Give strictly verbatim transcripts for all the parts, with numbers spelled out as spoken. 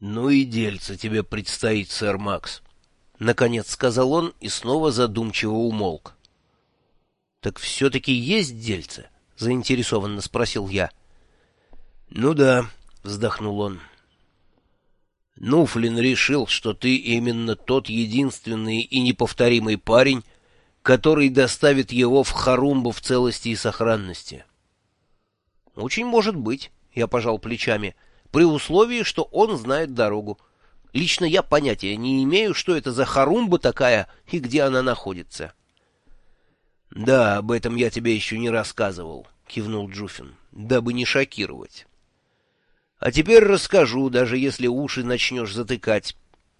«Ну и дельце тебе предстоит, сэр Макс», — наконец сказал он и снова задумчиво умолк. «Так все-таки есть дельце?» — заинтересованно спросил я. «Ну да», — вздохнул он. «Нуфлин решил, что ты именно тот единственный и неповторимый парень, который доставит его в Харумбу в целости и сохранности». «Очень может быть», — я пожал плечами, — «при условии, что он знает дорогу. Лично я понятия не имею, что это за Харумба такая и где она находится». «Да, об этом я тебе еще не рассказывал», — кивнул Джуфин, — «дабы не шокировать. А теперь расскажу, даже если уши начнешь затыкать.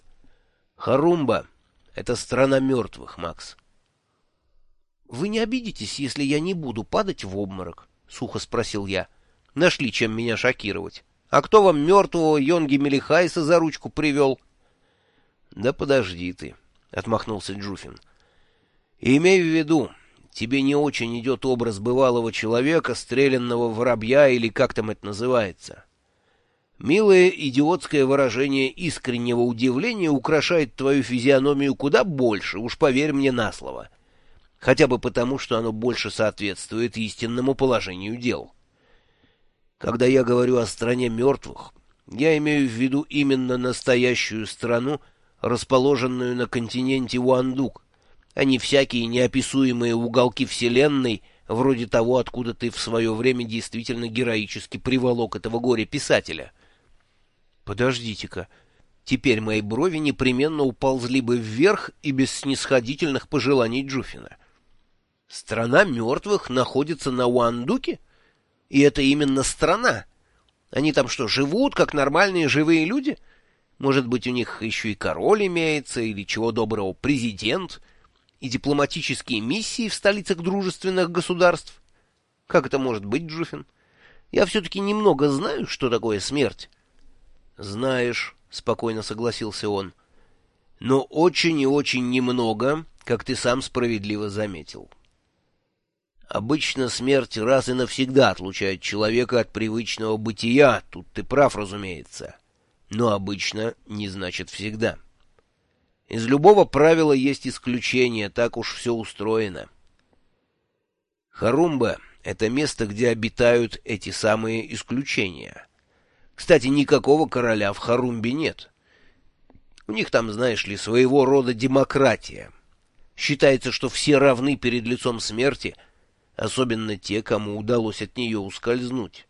Харумба — это страна мертвых, Макс». «Вы не обидитесь, если я не буду падать в обморок?» — сухо спросил я. «Нашли, чем меня шокировать. А кто вам мертвого Йонги Мелихайса за ручку привел?» «Да подожди ты», — отмахнулся Джуфин. «Имей в виду, тебе не очень идет образ бывалого человека, стрелянного воробья или как там это называется. Милое идиотское выражение искреннего удивления украшает твою физиономию куда больше, уж поверь мне на слово. Хотя бы потому, что оно больше соответствует истинному положению дел. Когда я говорю о стране мертвых, я имею в виду именно настоящую страну, расположенную на континенте Уандук, а не всякие неописуемые уголки вселенной, вроде того, откуда ты в свое время действительно героически приволок этого горя-писателя. Подождите-ка, теперь мои брови непременно уползли бы вверх и без снисходительных пожеланий Джуфина. Страна мертвых находится на Уандуке? И это именно страна. Они там что, живут, как нормальные живые люди? Может быть, у них еще и король имеется, или чего доброго президент, и дипломатические миссии в столицах дружественных государств? Как это может быть, Джуфин? Я все-таки немного знаю, что такое смерть. Знаешь, — спокойно согласился он, — но очень и очень немного, как ты сам справедливо заметил. Обычно смерть раз и навсегда отлучает человека от привычного бытия, тут ты прав, разумеется. Но обычно не значит всегда. Из любого правила есть исключение, так уж все устроено. Харумба — это место, где обитают эти самые исключения. Кстати, никакого короля в Харумбе нет. У них там, знаешь ли, своего рода демократия. Считается, что все равны перед лицом смерти, особенно те, кому удалось от нее ускользнуть.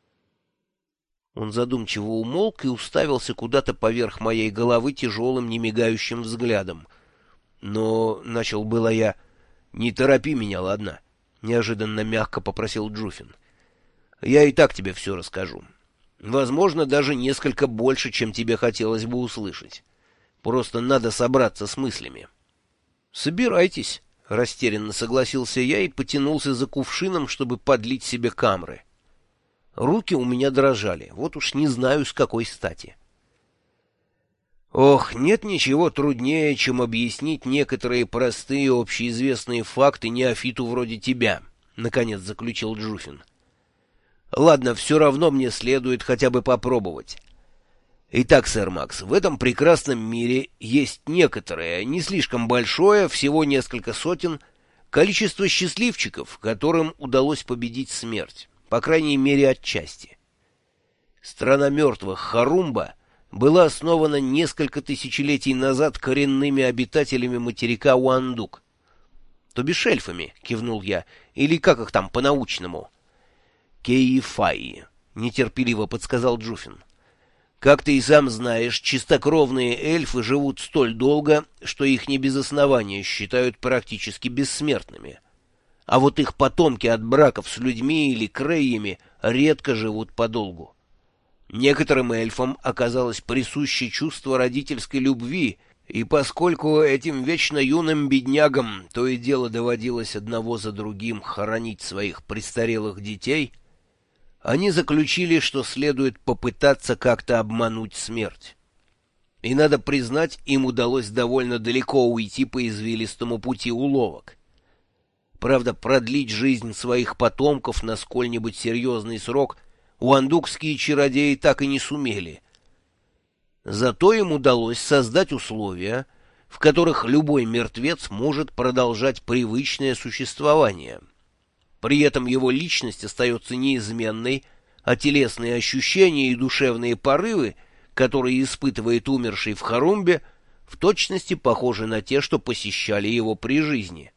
Он задумчиво умолк и уставился куда-то поверх моей головы тяжелым, немигающим взглядом. Но начал было я... «Не торопи меня, ладно?» — неожиданно мягко попросил Джуфин. «Я и так тебе все расскажу. Возможно, даже несколько больше, чем тебе хотелось бы услышать. Просто надо собраться с мыслями». «Собирайтесь», — растерянно согласился я и потянулся за кувшином, чтобы подлить себе камры. Руки у меня дрожали, вот уж не знаю, с какой стати. «Ох, нет ничего труднее, чем объяснить некоторые простые общеизвестные факты неофиту вроде тебя», — наконец заключил Джуфин. «Ладно, все равно мне следует хотя бы попробовать. Итак, сэр Макс, в этом прекрасном мире есть некоторое, не слишком большое, всего несколько сотен, количество счастливчиков, которым удалось победить смерть, по крайней мере отчасти. Страна мертвых Харумба была основана несколько тысячелетий назад коренными обитателями материка Уандук. То бишь эльфами, кивнул я, или как их там по-научному? Кеифаи, нетерпеливо подсказал Джуфин. Как ты и сам знаешь, чистокровные эльфы живут столь долго, что их не без основания считают практически бессмертными. А вот их потомки от браков с людьми или крейями редко живут подолгу. Некоторым эльфам оказалось присуще чувство родительской любви, и поскольку этим вечно юным беднягам то и дело доводилось одного за другим хоронить своих престарелых детей, они заключили, что следует попытаться как-то обмануть смерть. И, надо признать, им удалось довольно далеко уйти по извилистому пути уловок. Правда, продлить жизнь своих потомков на сколь-нибудь серьезный срок уандукские чародеи так и не сумели. Зато им удалось создать условия, в которых любой мертвец может продолжать привычное существование. При этом его личность остается неизменной, а телесные ощущения и душевные порывы, которые испытывает умерший в Харумбе, в точности похожи на те, что посещали его при жизни.